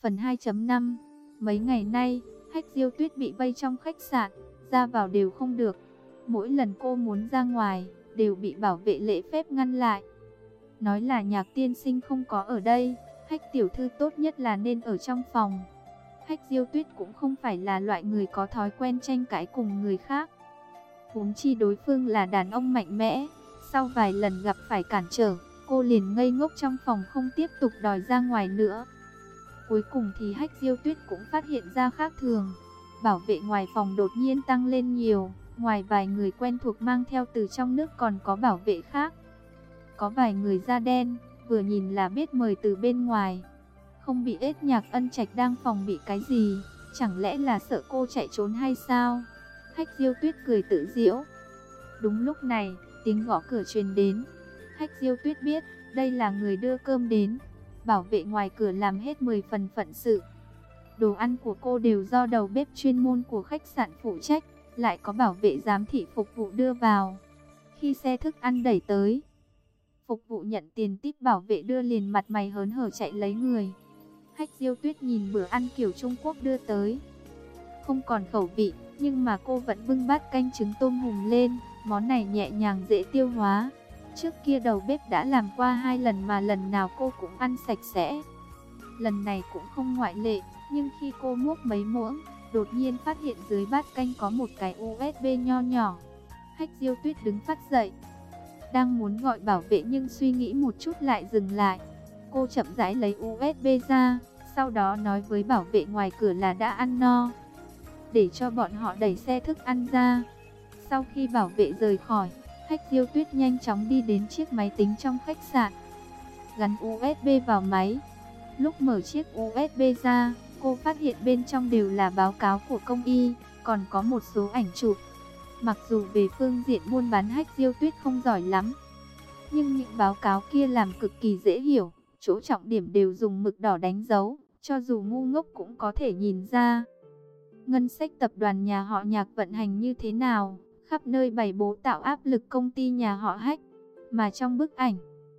Phần 2.5. Mấy ngày nay, Hách Diêu Tuyết bị vây trong khách sạn, ra vào đều không được. Mỗi lần cô muốn ra ngoài, đều bị bảo vệ lễ phép ngăn lại. Nói là Nhạc tiên sinh không có ở đây, Hách tiểu thư tốt nhất là nên ở trong phòng. Hách Diêu Tuyết cũng không phải là loại người có thói quen tranh cãi cùng người khác. Huống chi đối phương là đàn ông mạnh mẽ, sau vài lần gặp phải cản trở, cô liền ngây ngốc trong phòng không tiếp tục đòi ra ngoài nữa. Cuối cùng thì Hách Diêu Tuyết cũng phát hiện ra khác thường. Bảo vệ ngoài phòng đột nhiên tăng lên nhiều, ngoài vài người quen thuộc mang theo từ trong nước còn có bảo vệ khác. Có vài người da đen, vừa nhìn là biết mời từ bên ngoài. Không bị ết Nhạc Ân Trạch đang phòng bị cái gì, chẳng lẽ là sợ cô chạy trốn hay sao? Hách Diêu Tuyết cười tự giễu. Đúng lúc này, tiếng gõ cửa truyền đến. Hách Diêu Tuyết biết, đây là người đưa cơm đến. Bảo vệ ngoài cửa làm hết 10 phần phận sự. Đồ ăn của cô đều do đầu bếp chuyên môn của khách sạn phụ trách, lại có bảo vệ giám thị phục vụ đưa vào. Khi xe thức ăn đẩy tới, phục vụ nhận tiền tip, bảo vệ đưa liền mặt mày hớn hở chạy lấy người. Hách Diêu Tuyết nhìn bữa ăn kiểu Trung Quốc đưa tới, không còn khẩu vị, nhưng mà cô vẫn bưng bát canh trứng tôm hùm lên. Món này nhẹ nhàng dễ tiêu hóa. Trước kia đầu bếp đã làm qua 2 lần mà lần nào cô cũng ăn sạch sẽ. Lần này cũng không ngoại lệ, nhưng khi cô múc mấy muỗng, đột nhiên phát hiện dưới bát canh có một cái USB nho nhỏ. Hách Diêu Tuyết đứng phát dậy, đang muốn gọi bảo vệ nhưng suy nghĩ một chút lại dừng lại. Cô chậm rãi lấy USB ra, sau đó nói với bảo vệ ngoài cửa là đã ăn no, để cho bọn họ đẩy xe thức ăn ra. Sau khi bảo vệ rời khỏi, Hách Diêu Tuyết nhanh chóng đi đến chiếc máy tính trong khách sạn, gắn USB vào máy. Lúc mở chiếc USB ra, cô phát hiện bên trong đều là báo cáo của công y, còn có một số ảnh chụp. Mặc dù về phương diện buôn bán Hách Diêu Tuyết không giỏi lắm, nhưng những báo cáo kia làm cực kỳ dễ hiểu, chỗ trọng điểm đều dùng mực đỏ đánh dấu, cho dù ngu ngốc cũng có thể nhìn ra. Ngân sách tập đoàn nhà họ Nhạc vận hành như thế nào, khắp nơi bày bố tạo áp lực công ty nhà họ Hách. Mà trong bức ảnh,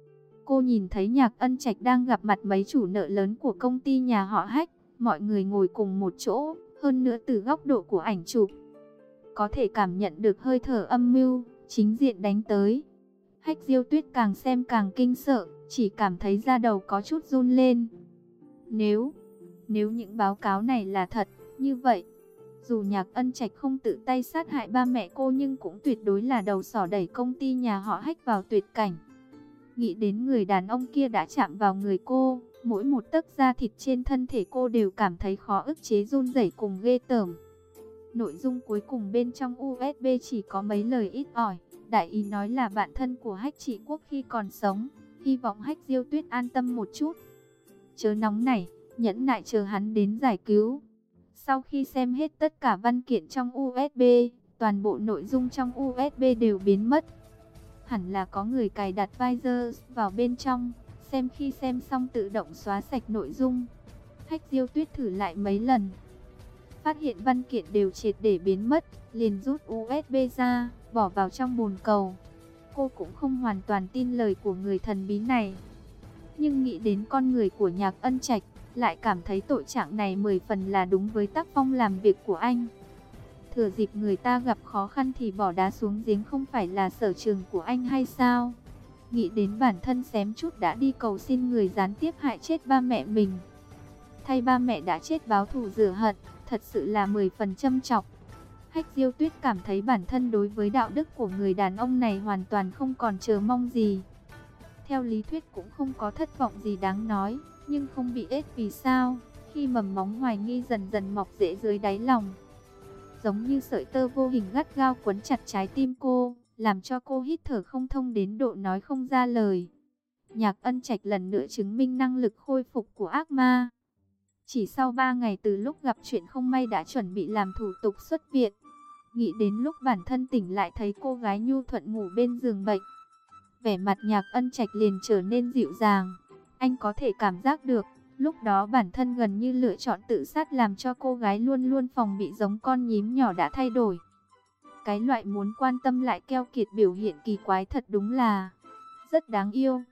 cô nhìn thấy Nhạc Ân Trạch đang gặp mặt mấy chủ nợ lớn của công ty nhà họ Hách. Mọi người ngồi cùng một chỗ, hơn nữa từ góc độ của ảnh chụp, có thể cảm nhận được hơi thở âm mưu, chính diện đánh tới. Hách Diêu Tuyết càng xem càng kinh sợ, chỉ cảm thấy da đầu có chút run lên. Nếu những báo cáo này là thật, như vậy, dù Nhạc Ân Trạch không tự tay sát hại ba mẹ cô nhưng cũng tuyệt đối là đầu sỏ đẩy công ty nhà họ Hách vào tuyệt cảnh. Nghĩ đến người đàn ông kia đã chạm vào người cô, mỗi một tấc da thịt trên thân thể cô đều cảm thấy khó ức chế run rẩy cùng ghê tởm. Nội dung cuối cùng bên trong USB chỉ có mấy lời ít ỏi, đại ý nói là bạn thân của Hách Trị Quốc khi còn sống, hy vọng Hách Diêu Tuyết an tâm một chút, chớ nóng nảy, nhẫn nại chờ hắn đến giải cứu. Sau khi xem hết tất cả văn kiện trong USB, toàn bộ nội dung trong USB đều biến mất. Hẳn là có người cài đặt virus vào bên trong, khi xem xong tự động xóa sạch nội dung. Hách Diêu Tuyết thử lại mấy lần, phát hiện văn kiện đều triệt để biến mất, liền rút USB ra, bỏ vào trong bồn cầu. Cô cũng không hoàn toàn tin lời của người thần bí này, nhưng nghĩ đến con người của Nhạc Ân Trạch, lại cảm thấy tội trạng này 10 phần là đúng với tác phong làm việc của anh. Thừa dịp người ta gặp khó khăn thì bỏ đá xuống giếng không phải là sở trường của anh hay sao? Nghĩ đến bản thân xém chút đã đi cầu xin người gián tiếp hại chết ba mẹ mình, thay ba mẹ đã chết báo thù rửa hận, thật sự là 10 phần châm chọc. Hách Diêu Tuyết cảm thấy bản thân đối với đạo đức của người đàn ông này hoàn toàn không còn chờ mong gì. Theo lý thuyết cũng không có thất vọng gì đáng nói, nhưng không bị ết vì sao? Khi mầm móng hoài nghi dần dần mọc rễ dưới đáy lòng, giống như sợi tơ vô hình gắt gao quấn chặt trái tim cô, làm cho cô hít thở không thông đến độ nói không ra lời. Nhạc Ân Trạch lần nữa chứng minh năng lực khôi phục của ác ma. Chỉ sau 3 ngày từ lúc gặp chuyện không may đã chuẩn bị làm thủ tục xuất viện. Nghĩ đến lúc bản thân tỉnh lại thấy cô gái nhu thuận ngủ bên giường bệnh, vẻ mặt Nhạc Ân Trạch liền trở nên dịu dàng. Anh có thể cảm giác được, lúc đó bản thân gần như lựa chọn tự sát làm cho cô gái luôn luôn phòng bị giống con nhím nhỏ đã thay đổi. Cái loại muốn quan tâm lại keo kiệt biểu hiện kỳ quái thật đúng là rất đáng yêu.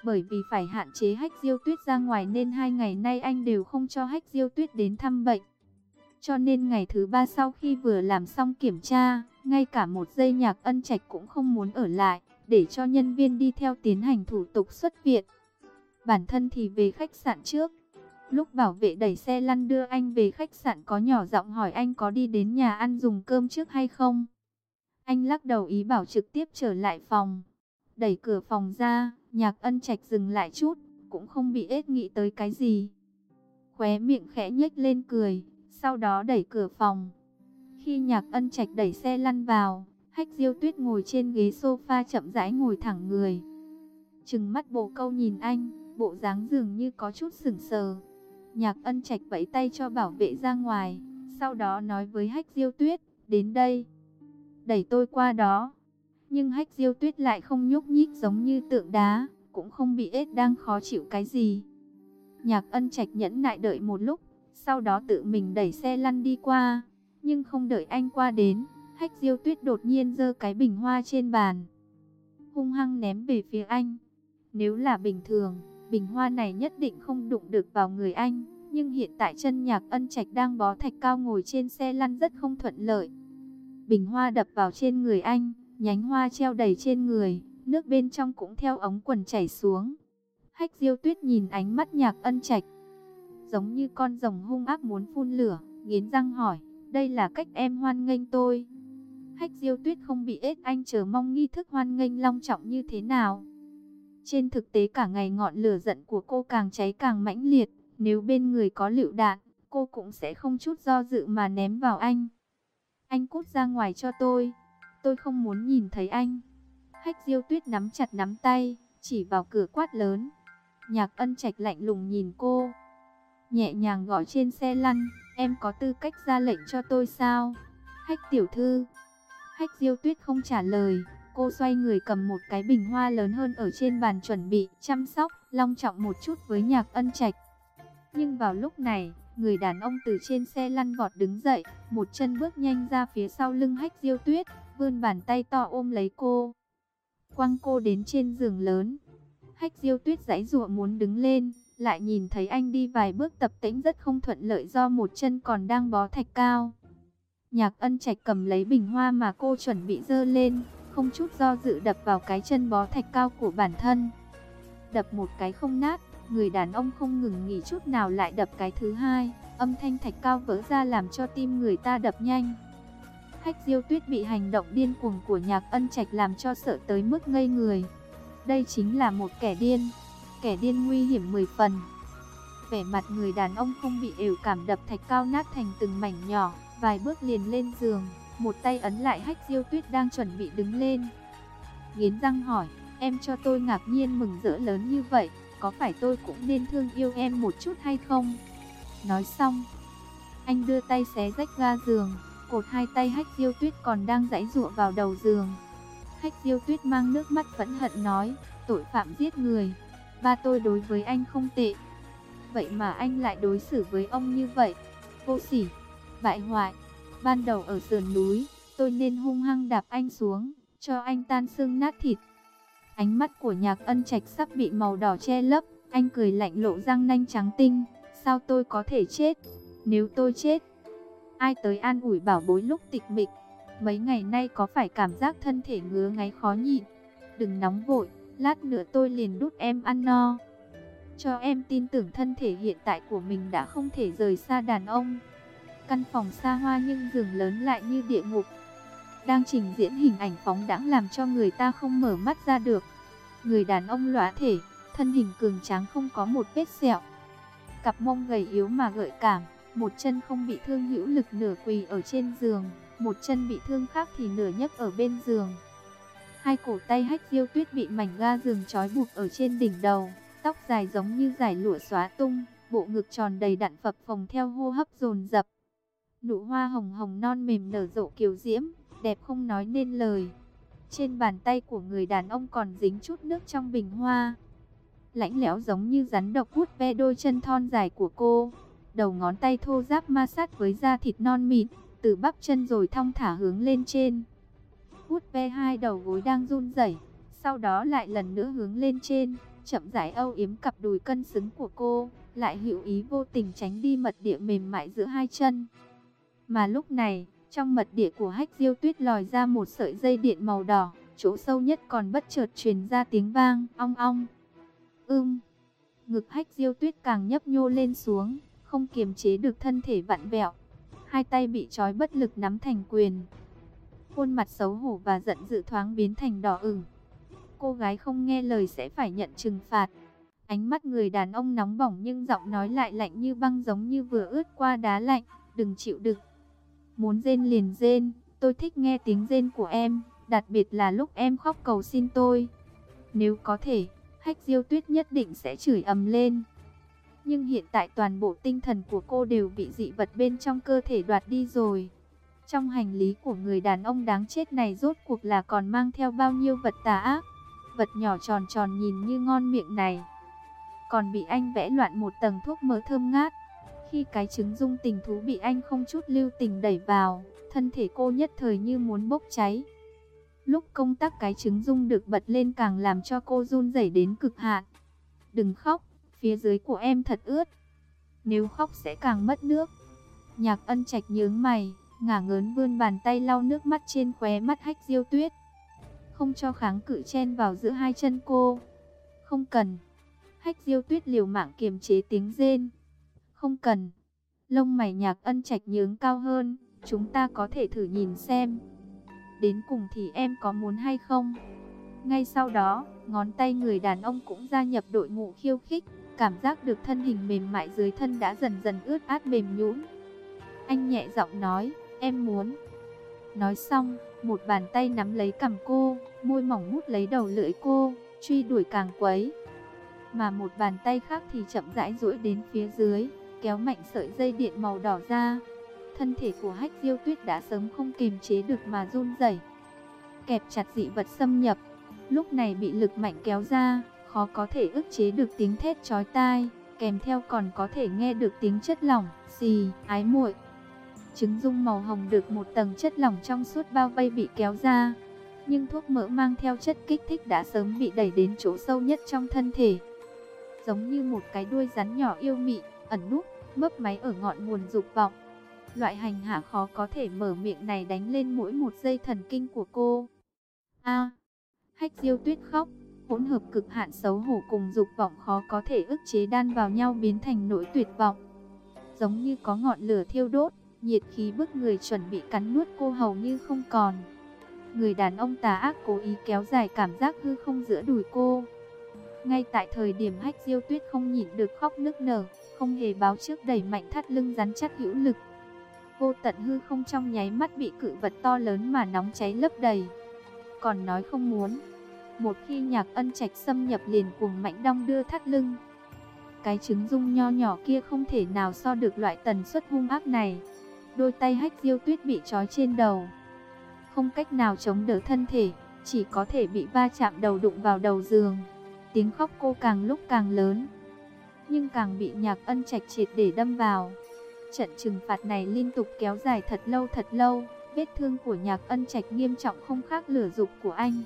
Bởi vì phải hạn chế Hách Diêu Tuyết ra ngoài nên 2 ngày nay anh đều không cho Hách Diêu Tuyết đến thăm bệnh. Cho nên ngày thứ 3 sau khi vừa làm xong kiểm tra, ngay cả một giây Nhạc Ân Trạch cũng không muốn ở lại, để cho nhân viên đi theo tiến hành thủ tục xuất viện. Bản thân thì về khách sạn trước. Lúc bảo vệ đẩy xe lăn đưa anh về khách sạn có nhỏ giọng hỏi anh có đi đến nhà ăn dùng cơm trước hay không. Anh lắc đầu ý bảo trực tiếp trở lại phòng. Đẩy cửa phòng ra, Nhạc Ân Trạch dừng lại chút, cũng không bị ết nghĩ tới cái gì. Khóe miệng khẽ nhếch lên cười, sau đó đẩy cửa phòng. Khi Nhạc Ân Trạch đẩy xe lăn vào, Hách Diêu Tuyết ngồi trên ghế sofa chậm rãi ngồi thẳng người. Trừng mắt bồ câu nhìn anh, bộ dáng dường như có chút sững sờ. Nhạc Ân Trạch vẫy tay cho bảo vệ ra ngoài, sau đó nói với Hách Diêu Tuyết, đến đây. Đẩy tôi qua đó. Nhưng Hách Diêu Tuyết lại không nhúc nhích giống như tượng đá, cũng không bị ết đang khó chịu cái gì. Nhạc Ân Trạch nhẫn nại đợi một lúc, sau đó tự mình đẩy xe lăn đi qua. Nhưng không đợi anh qua đến, Hách Diêu Tuyết đột nhiên giơ cái bình hoa trên bàn, hung hăng ném về phía anh. Nếu là bình thường, bình hoa này nhất định không đụng được vào người anh. Nhưng hiện tại chân Nhạc Ân Trạch đang bó thạch cao ngồi trên xe lăn rất không thuận lợi. Bình hoa đập vào trên người anh, nhánh hoa treo đầy trên người, nước bên trong cũng theo ống quần chảy xuống. Hách Diêu Tuyết nhìn ánh mắt Nhạc Ân Trạch, giống như con rồng hung ác muốn phun lửa, nghiến răng hỏi, đây là cách em hoan nghênh tôi? Hách Diêu Tuyết không bị ết anh chờ mong nghi thức hoan nghênh long trọng như thế nào. Trên thực tế cả ngày ngọn lửa giận của cô càng cháy càng mãnh liệt, nếu bên người có lựu đạn, cô cũng sẽ không chút do dự mà ném vào anh. Anh cút ra ngoài cho tôi không muốn nhìn thấy anh. Hách Diêu Tuyết nắm chặt nắm tay, chỉ vào cửa quát lớn. Nhạc Ân Trạch lạnh lùng nhìn cô, nhẹ nhàng gọi trên xe lăn, em có tư cách ra lệnh cho tôi sao? Hách tiểu thư. Hách Diêu Tuyết không trả lời, cô xoay người cầm một cái bình hoa lớn hơn ở trên bàn chuẩn bị chăm sóc, long trọng một chút với Nhạc Ân Trạch. Nhưng vào lúc này, người đàn ông từ trên xe lăn vọt đứng dậy, một chân bước nhanh ra phía sau lưng Hách Diêu Tuyết, vươn bàn tay to ôm lấy cô, quăng cô đến trên giường lớn. Hách Diêu Tuyết giãy giụa muốn đứng lên, lại nhìn thấy anh đi vài bước tập tễnh rất không thuận lợi do một chân còn đang bó thạch cao. Nhạc Ân Trạch cầm lấy bình hoa mà cô chuẩn bị giơ lên, không chút do dự đập vào cái chân bó thạch cao của bản thân. Đập một cái không nát, người đàn ông không ngừng nghỉ chút nào lại đập cái thứ hai, âm thanh thạch cao vỡ ra làm cho tim người ta đập nhanh. Hách Diêu Tuyết bị hành động điên cuồng của Nhạc Ân Trạch làm cho sợ tới mức ngây người. Đây chính là một kẻ điên nguy hiểm 10 phần. Vẻ mặt người đàn ông không bị ỉu cảm đập thạch cao nát thành từng mảnh nhỏ, vài bước liền lên giường, một tay ấn lại Hách Diêu Tuyết đang chuẩn bị đứng lên. Nghiến răng hỏi, em cho tôi ngạc nhiên mừng rỡ lớn như vậy, có phải tôi cũng nên thương yêu em một chút hay không? Nói xong, anh đưa tay xé rách ga giường, cột hai tay Hách Diêu Tuyết còn đang giãy giụa vào đầu giường. Hách Diêu Tuyết mang nước mắt phẫn hận nói, tội phạm giết người, ba tôi đối với anh không tệ, vậy mà anh lại đối xử với ông như vậy, vô sỉ, bại hoại. Ban đầu ở sườn núi, tôi nên hung hăng đạp anh xuống, cho anh tan xương nát thịt. Ánh mắt của Nhạc Ân Trạch sắp bị màu đỏ che lấp, anh cười lạnh lộ răng nanh trắng tinh, sao tôi có thể chết? Nếu tôi chết, ai tới an ủi bảo bối lúc tịch mịch? Mấy ngày nay có phải cảm giác thân thể ngứa ngáy khó nhịn? Đừng nóng vội, lát nữa tôi liền đút em ăn no. Cho em tin tưởng thân thể hiện tại của mình đã không thể rời xa đàn ông. Căn phòng xa hoa nhưng giường lớn lại như địa ngục, đang trình diễn hình ảnh phóng đãng làm cho người ta không mở mắt ra được. Người đàn ông lõa thể, thân hình cường tráng không có một vết sẹo, cặp mông gầy yếu mà gợi cảm, một chân không bị thương hữu lực nửa quỳ ở trên giường, một chân bị thương khác thì nửa nhấc ở bên giường. Hai cổ tay Hách Diêu Tuyết bị mảnh ga giường trói buộc ở trên đỉnh đầu, tóc dài giống như dải lụa xóa tung, bộ ngực tròn đầy đặn phập phồng theo hô hấp dồn dập. Nụ hoa hồng hồng non mềm nở rộ kiều diễm, đẹp không nói nên lời. Trên bàn tay của người đàn ông còn dính chút nước trong bình hoa, lạnh lẽo giống như rắn độc vuốt ve đôi chân thon dài của cô. Đầu ngón tay thô ráp ma sát với da thịt non mịn, từ bắp chân rồi thong thả hướng lên trên, vuốt ve hai đầu gối đang run rẩy, sau đó lại lần nữa hướng lên trên, chậm rãi âu yếm cặp đùi cân xứng của cô, lại hữu ý vô tình tránh đi mật địa mềm mại giữa hai chân. Mà lúc này, trong mật địa của Hách Diêu Tuyết lòi ra một sợi dây điện màu đỏ, chỗ sâu nhất còn bất chợt truyền ra tiếng vang ong ong. Ngực Hách Diêu Tuyết càng nhấp nhô lên xuống, không kiềm chế được thân thể vặn vẹo. Hai tay bị trói bất lực nắm thành quyền. Khuôn mặt xấu hổ và giận dữ thoáng biến thành đỏ ửng. Cô gái không nghe lời sẽ phải nhận trừng phạt. Ánh mắt người đàn ông nóng bỏng nhưng giọng nói lại lạnh như băng, giống như vừa ướt qua đá lạnh. Đừng chịu đựng. Muốn rên liền rên, tôi thích nghe tiếng rên của em, đặc biệt là lúc em khóc cầu xin tôi. Nếu có thể, Hách Diêu Tuyết nhất định sẽ chửi ầm lên. Nhưng hiện tại toàn bộ tinh thần của cô đều bị dị vật bên trong cơ thể đoạt đi rồi. Trong hành lý của người đàn ông đáng chết này rốt cuộc là còn mang theo bao nhiêu vật tà ác. Vật nhỏ tròn tròn nhìn như ngon miệng này còn bị anh vẽ loạn một tầng thuốc mỡ thơm ngát. Khi cái trứng dung tình thú bị anh không chút lưu tình đẩy vào, thân thể cô nhất thời như muốn bốc cháy. Lúc công tắc cái trứng dung được bật lên càng làm cho cô run rẩy đến cực hạn. Đừng khóc, phía dưới của em thật ướt. Nếu khóc sẽ càng mất nước. Nhạc Ân Trạch nhướng mày, ngả ngớn vươn bàn tay lau nước mắt trên khóe mắt Hách Diêu Tuyết. Không cho kháng cự chen vào giữa hai chân cô. Không cần. Hách Diêu Tuyết liều mạng kiềm chế tiếng rên. Không cần. Lông mày Nhạc Ân Trạch nhướng cao hơn. Chúng ta có thể thử nhìn xem. Đến cùng thì em có muốn hay không? Ngay sau đó, ngón tay người đàn ông cũng gia nhập đội ngũ khiêu khích. Cảm giác được thân hình mềm mại dưới thân đã dần dần ướt át mềm nhũn. Anh nhẹ giọng nói, em muốn. Nói xong, một bàn tay nắm lấy cằm cô, môi mỏng mút lấy đầu lưỡi cô, truy đuổi càng quấy. Mà một bàn tay khác thì chậm rãi duỗi đến phía dưới, kéo mạnh sợi dây điện màu đỏ ra. Thân thể của Hách Diêu Tuyết đã sớm không kiềm chế được mà run rẩy. Kẹp chặt dị vật xâm nhập, lúc này bị lực mạnh kéo ra, khó có thể ức chế được tiếng thét chói tai, kèm theo còn có thể nghe được tiếng chất lỏng, xì, ái muội. Trứng dung màu hồng được một tầng chất lỏng trong suốt bao vây bị kéo ra, nhưng thuốc mỡ mang theo chất kích thích đã sớm bị đẩy đến chỗ sâu nhất trong thân thể. Giống như một cái đuôi rắn nhỏ yêu mị, ẩn núp, mấp máy ở ngọn nguồn dục vọng. Loại hành hạ khó có thể mở miệng này đánh lên mỗi một dây thần kinh của cô. Hách Diêu Tuyết khóc, hỗn hợp cực hạn xấu hổ cùng dục vọng khó có thể ức chế đan vào nhau biến thành nỗi tuyệt vọng. Giống như có ngọn lửa thiêu đốt, nhiệt khí bức người chuẩn bị cắn nuốt cô hầu như không còn. Người đàn ông tà ác cố ý kéo dài cảm giác hư không giữa đùi cô. Ngay tại thời điểm Hách Diêu Tuyết không nhịn được khóc nức nở, không hề báo trước đẩy mạnh thắt lưng rắn chắc hữu lực. Vô tận hư không trong nháy mắt bị cự vật to lớn mà nóng cháy lấp đầy. Còn nói không muốn, một khi Nhạc Ân Trạch xâm nhập liền cuồng mạnh đong đưa thắt lưng. Cái trứng dung nho nhỏ kia không thể nào so được loại tần suất hung ác này. Đôi tay Hách Diêu Tuyết bị trói trên đầu, không cách nào chống đỡ thân thể, chỉ có thể bị va chạm đầu đụng vào đầu giường. Tiếng khóc cô càng lúc càng lớn, nhưng càng bị Nhạc Ân Trạch triệt để đâm vào. Trận trừng phạt này liên tục kéo dài thật lâu. Vết thương của Nhạc Ân Trạch nghiêm trọng không khác lửa dục của anh.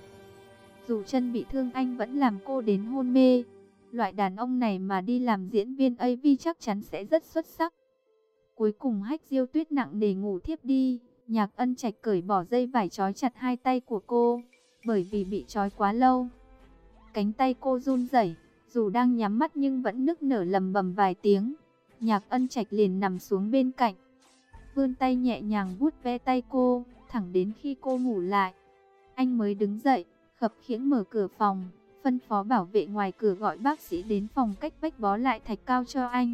Dù chân bị thương anh vẫn làm cô đến hôn mê. Loại đàn ông này mà đi làm diễn viên AV chắc chắn sẽ rất xuất sắc. Cuối cùng Hách Diêu Tuyết nặng nề ngủ thiếp đi. Nhạc Ân Trạch cởi bỏ dây vải trói chặt hai tay của cô, bởi vì bị trói quá lâu. Cánh tay cô run rẩy, dù đang nhắm mắt nhưng vẫn nức nở lầm bầm vài tiếng. Nhạc Ân Trạch liền nằm xuống bên cạnh, vươn tay nhẹ nhàng vuốt ve tay cô, thẳng đến khi cô ngủ lại. Anh mới đứng dậy, khập khiễng mở cửa phòng, phân phó bảo vệ ngoài cửa gọi bác sĩ đến phòng cách vách bó lại thạch cao cho anh.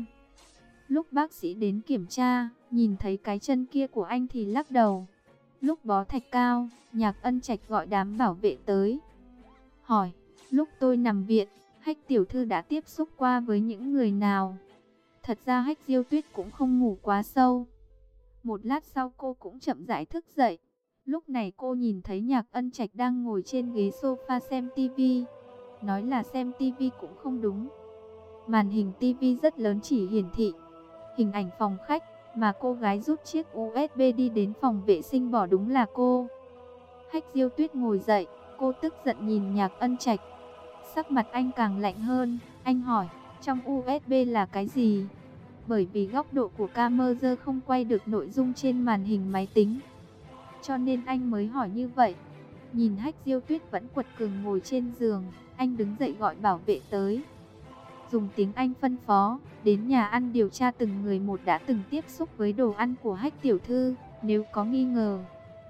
Lúc bác sĩ đến kiểm tra, nhìn thấy cái chân kia của anh thì lắc đầu. Lúc bó thạch cao, Nhạc Ân Trạch gọi đám bảo vệ tới, hỏi, lúc tôi nằm viện, Hách tiểu thư đã tiếp xúc qua với những người nào? Thật ra Hách Diêu Tuyết cũng không ngủ quá sâu. Một lát sau cô cũng chậm rãi thức dậy. Lúc này cô nhìn thấy Nhạc Ân Trạch đang ngồi trên ghế sofa xem tivi. Nói là xem tivi cũng không đúng. Màn hình tivi rất lớn chỉ hiển thị hình ảnh phòng khách, mà cô gái rút chiếc USB đi đến phòng vệ sinh bỏ đúng là cô. Hách Diêu Tuyết ngồi dậy, cô tức giận nhìn Nhạc Ân Trạch. Sắc mặt anh càng lạnh hơn, anh hỏi, trong USB là cái gì? Bởi vì góc độ của camera không quay được nội dung trên màn hình máy tính, cho nên anh mới hỏi như vậy. Nhìn Hách Diêu Tuyết vẫn quật cường ngồi trên giường, anh đứng dậy gọi bảo vệ tới. Dùng tiếng Anh phân phó, đến nhà ăn điều tra từng người một đã từng tiếp xúc với đồ ăn của Hách tiểu thư, nếu có nghi ngờ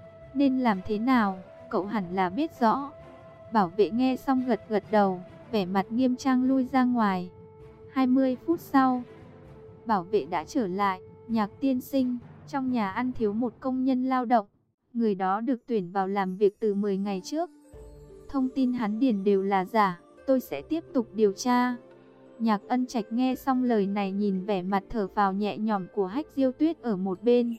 nên làm thế nào, cậu hẳn là biết rõ. Bảo vệ nghe xong gật gật đầu, vẻ mặt nghiêm trang lui ra ngoài. 20 phút sau, bảo vệ đã trở lại. Nhạc tiên sinh, trong nhà ăn thiếu một công nhân lao động. Người đó được tuyển vào làm việc từ 10 ngày trước. Thông tin hắn điền đều là giả, tôi sẽ tiếp tục điều tra. Nhạc Ân Trạch nghe xong lời này, nhìn vẻ mặt thở phào nhẹ nhõm của Hách Diêu Tuyết ở một bên.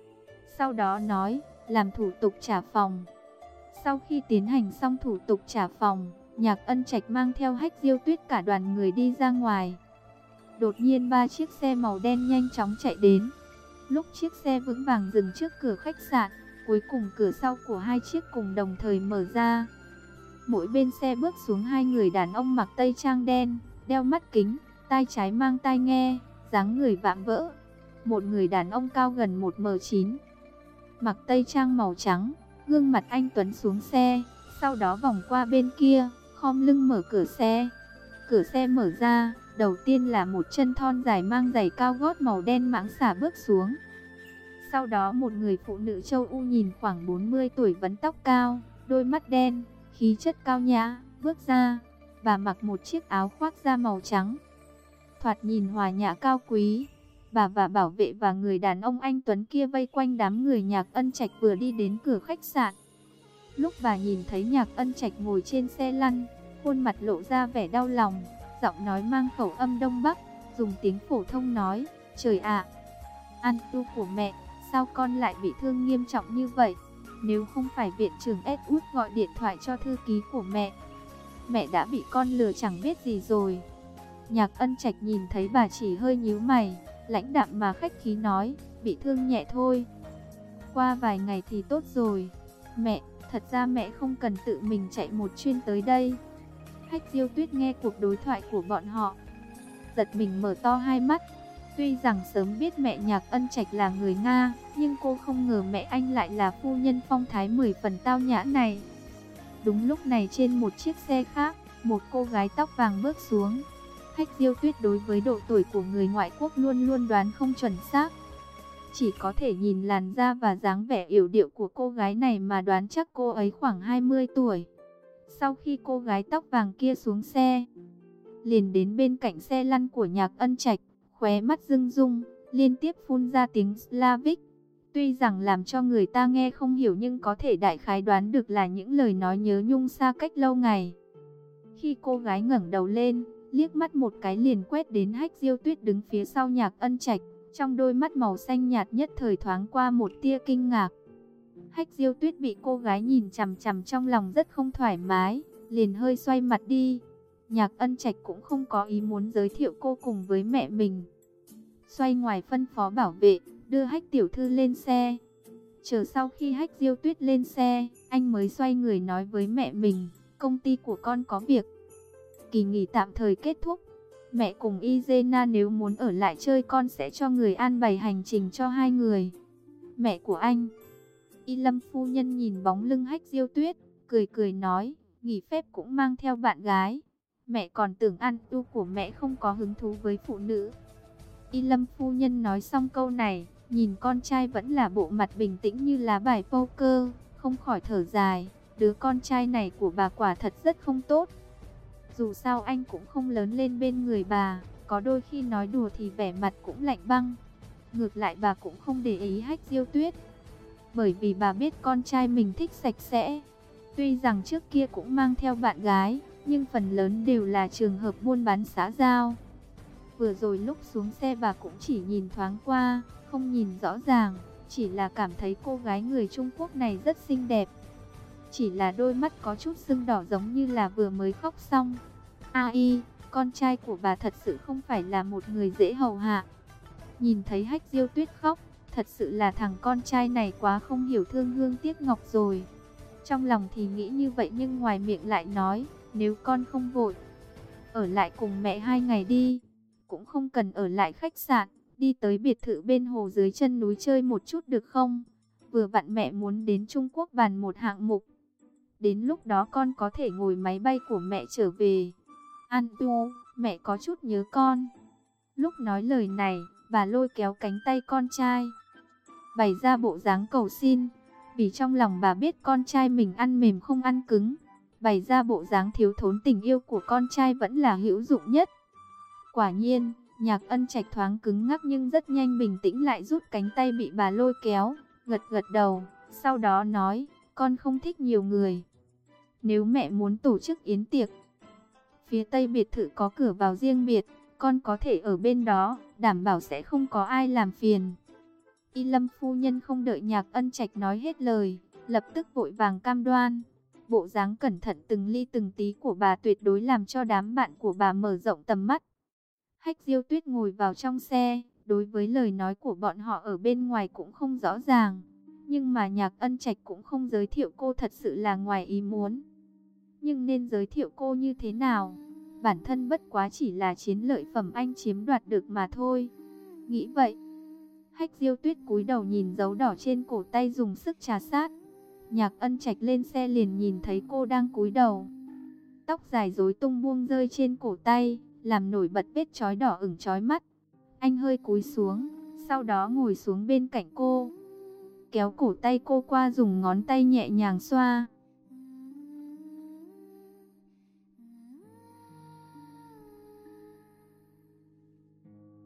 Sau đó nói, làm thủ tục trả phòng. Sau khi tiến hành xong thủ tục trả phòng, Nhạc Ân Trạch mang theo Hách Diêu Tuyết cả đoàn người đi ra ngoài. Đột nhiên 3 chiếc xe màu đen nhanh chóng chạy đến. Lúc chiếc xe vững vàng dừng trước cửa khách sạn, cuối cùng cửa sau của 2 chiếc cùng đồng thời mở ra. Mỗi bên xe bước xuống 2 người đàn ông mặc tây trang đen, đeo mắt kính, tai trái mang tai nghe, dáng người vạm vỡ. Một người đàn ông cao gần 1m9, mặc tây trang màu trắng, gương mặt anh tuấn xuống xe, sau đó vòng qua bên kia, khom lưng mở cửa xe. Cửa xe mở ra, đầu tiên là một chân thon dài mang giày cao gót màu đen mãng xà bước xuống. Sau đó một người phụ nữ châu U nhìn khoảng 40 tuổi, vấn tóc cao, đôi mắt đen, khí chất cao nhã, bước ra. Bà mặc một chiếc áo khoác da màu trắng, thoạt nhìn hòa nhã cao quý. Bà và bảo vệ và người đàn ông anh tuấn kia vây quanh đám người Nhạc Ân Trạch vừa đi đến cửa khách sạn. Lúc bà nhìn thấy Nhạc Ân Trạch ngồi trên xe lăn, khuôn mặt lộ ra vẻ đau lòng, giọng nói mang khẩu âm Đông Bắc, dùng tiếng phổ thông nói, trời ạ, An Tu của mẹ, sao con lại bị thương nghiêm trọng như vậy? Nếu không phải viện trưởng Ed Wood gọi điện thoại cho thư ký của mẹ đã bị con lừa chẳng biết gì rồi. Nhạc Ân Trạch nhìn thấy bà chỉ hơi nhíu mày, lãnh đạm mà khách khí nói, bị thương nhẹ thôi, qua vài ngày thì tốt rồi. Mẹ, thật ra mẹ không cần tự mình chạy một chuyến tới đây. Hách Diêu Tuyết nghe cuộc đối thoại của bọn họ, giật mình mở to hai mắt. Tuy rằng sớm biết mẹ Nhạc Ân Trạch là người Nga, nhưng cô không ngờ mẹ anh lại là phu nhân phong thái 10 phần tao nhã này. Đúng lúc này trên một chiếc xe khác, một cô gái tóc vàng bước xuống. Hách Diêu Tuyết đối với độ tuổi của người ngoại quốc luôn luôn đoán không chuẩn xác. Chỉ có thể nhìn làn da và dáng vẻ yểu điệu của cô gái này mà đoán chắc cô ấy khoảng 20 tuổi. Sau khi cô gái tóc vàng kia xuống xe, liền đến bên cạnh xe lăn của Nhạc Ân Trạch, khóe mắt rưng rưng, liên tiếp phun ra tiếng Slavic. Tuy rằng làm cho người ta nghe không hiểu nhưng có thể đại khái đoán được là những lời nói nhớ nhung xa cách lâu ngày. Khi cô gái ngẩng đầu lên, liếc mắt một cái liền quét đến Hách Diêu Tuyết đứng phía sau Nhạc Ân Trạch, trong đôi mắt màu xanh nhạt nhất thời thoáng qua một tia kinh ngạc. Hách Diêu Tuyết bị cô gái nhìn chằm chằm trong lòng rất không thoải mái, liền hơi xoay mặt đi. Nhạc Ân Trạch cũng không có ý muốn giới thiệu cô cùng với mẹ mình. Xoay ngoài phân phó bảo vệ, đưa Hách tiểu thư lên xe. Chờ sau khi Hách Diêu Tuyết lên xe, anh mới xoay người nói với mẹ mình, công ty của con có việc, kỳ nghỉ tạm thời kết thúc. Mẹ cùng Izena nếu muốn ở lại chơi con sẽ cho người an bày hành trình cho hai người. Mẹ của anh, Y Lâm phu nhân nhìn bóng lưng Hách Diêu Tuyết, cười cười nói, nghỉ phép cũng mang theo bạn gái. Mẹ còn tưởng An Tu của mẹ không có hứng thú với phụ nữ. Y Lâm phu nhân nói xong câu này, nhìn con trai vẫn là bộ mặt bình tĩnh như lá bài poker, không khỏi thở dài, đứa con trai này của bà quả thật rất không tốt. Dù sao anh cũng không lớn lên bên người bà, có đôi khi nói đùa thì vẻ mặt cũng lạnh băng. Ngược lại bà cũng không để ý Hách Diêu Tuyết, bởi vì bà biết con trai mình thích sạch sẽ. Tuy rằng trước kia cũng mang theo bạn gái, nhưng phần lớn đều là trường hợp buôn bán xã giao. Vừa rồi lúc xuống xe bà cũng chỉ nhìn thoáng qua, không nhìn rõ ràng, chỉ là cảm thấy cô gái người Trung Quốc này rất xinh đẹp. Chỉ là đôi mắt có chút sưng đỏ giống như là vừa mới khóc xong. Ai, con trai của bà thật sự không phải là một người dễ hầu hạ. Nhìn thấy Hách Diêu Tuyết khóc, thật sự là thằng con trai này quá không hiểu thương hương tiếc ngọc rồi. Trong lòng thì nghĩ như vậy nhưng ngoài miệng lại nói, Nếu con không vội, ở lại cùng mẹ 2 ngày đi. Cũng không cần ở lại khách sạn, đi tới biệt thự bên hồ dưới chân núi chơi một chút được không? Vừa vặn mẹ muốn đến Trung Quốc bàn một hạng mục. Đến lúc đó con có thể ngồi máy bay của mẹ trở về. An Tu, mẹ có chút nhớ con. Lúc nói lời này, bà lôi kéo cánh tay con trai, bày ra bộ dáng cầu xin. Vì trong lòng bà biết con trai mình ăn mềm không ăn cứng. Bày ra bộ dáng thiếu thốn tình yêu của con trai vẫn là hữu dụng nhất. Quả nhiên, Nhạc Ân Trạch thoáng cứng ngắc nhưng rất nhanh bình tĩnh lại rút cánh tay bị bà lôi kéo, gật gật đầu, sau đó nói, con không thích nhiều người. Nếu mẹ muốn tổ chức yến tiệc, phía tây biệt thự có cửa vào riêng biệt, con có thể ở bên đó, đảm bảo sẽ không có ai làm phiền. Y Lâm phu nhân không đợi Nhạc Ân Trạch nói hết lời, lập tức vội vàng cam đoan. Bộ dáng cẩn thận từng ly từng tí của bà tuyệt đối làm cho đám bạn của bà mở rộng tầm mắt. Hách Diêu Tuyết ngồi vào trong xe, đối với lời nói của bọn họ ở bên ngoài cũng không rõ ràng. Nhưng mà Nhạc Ân Trạch cũng không giới thiệu cô thật sự là ngoài ý muốn. Nhưng nên giới thiệu cô như thế nào? Bản thân bất quá chỉ là chiến lợi phẩm anh chiếm đoạt được mà thôi. Nghĩ vậy, Hách Diêu Tuyết cúi đầu nhìn dấu đỏ trên cổ tay dùng sức trà sát. Nhạc Ân Trạch lên xe liền nhìn thấy cô đang cúi đầu. Tóc dài rối tung buông rơi trên cổ tay, làm nổi bật vết chói đỏ ửng chói mắt. Anh hơi cúi xuống, sau đó ngồi xuống bên cạnh cô, kéo cổ tay cô qua dùng ngón tay nhẹ nhàng xoa.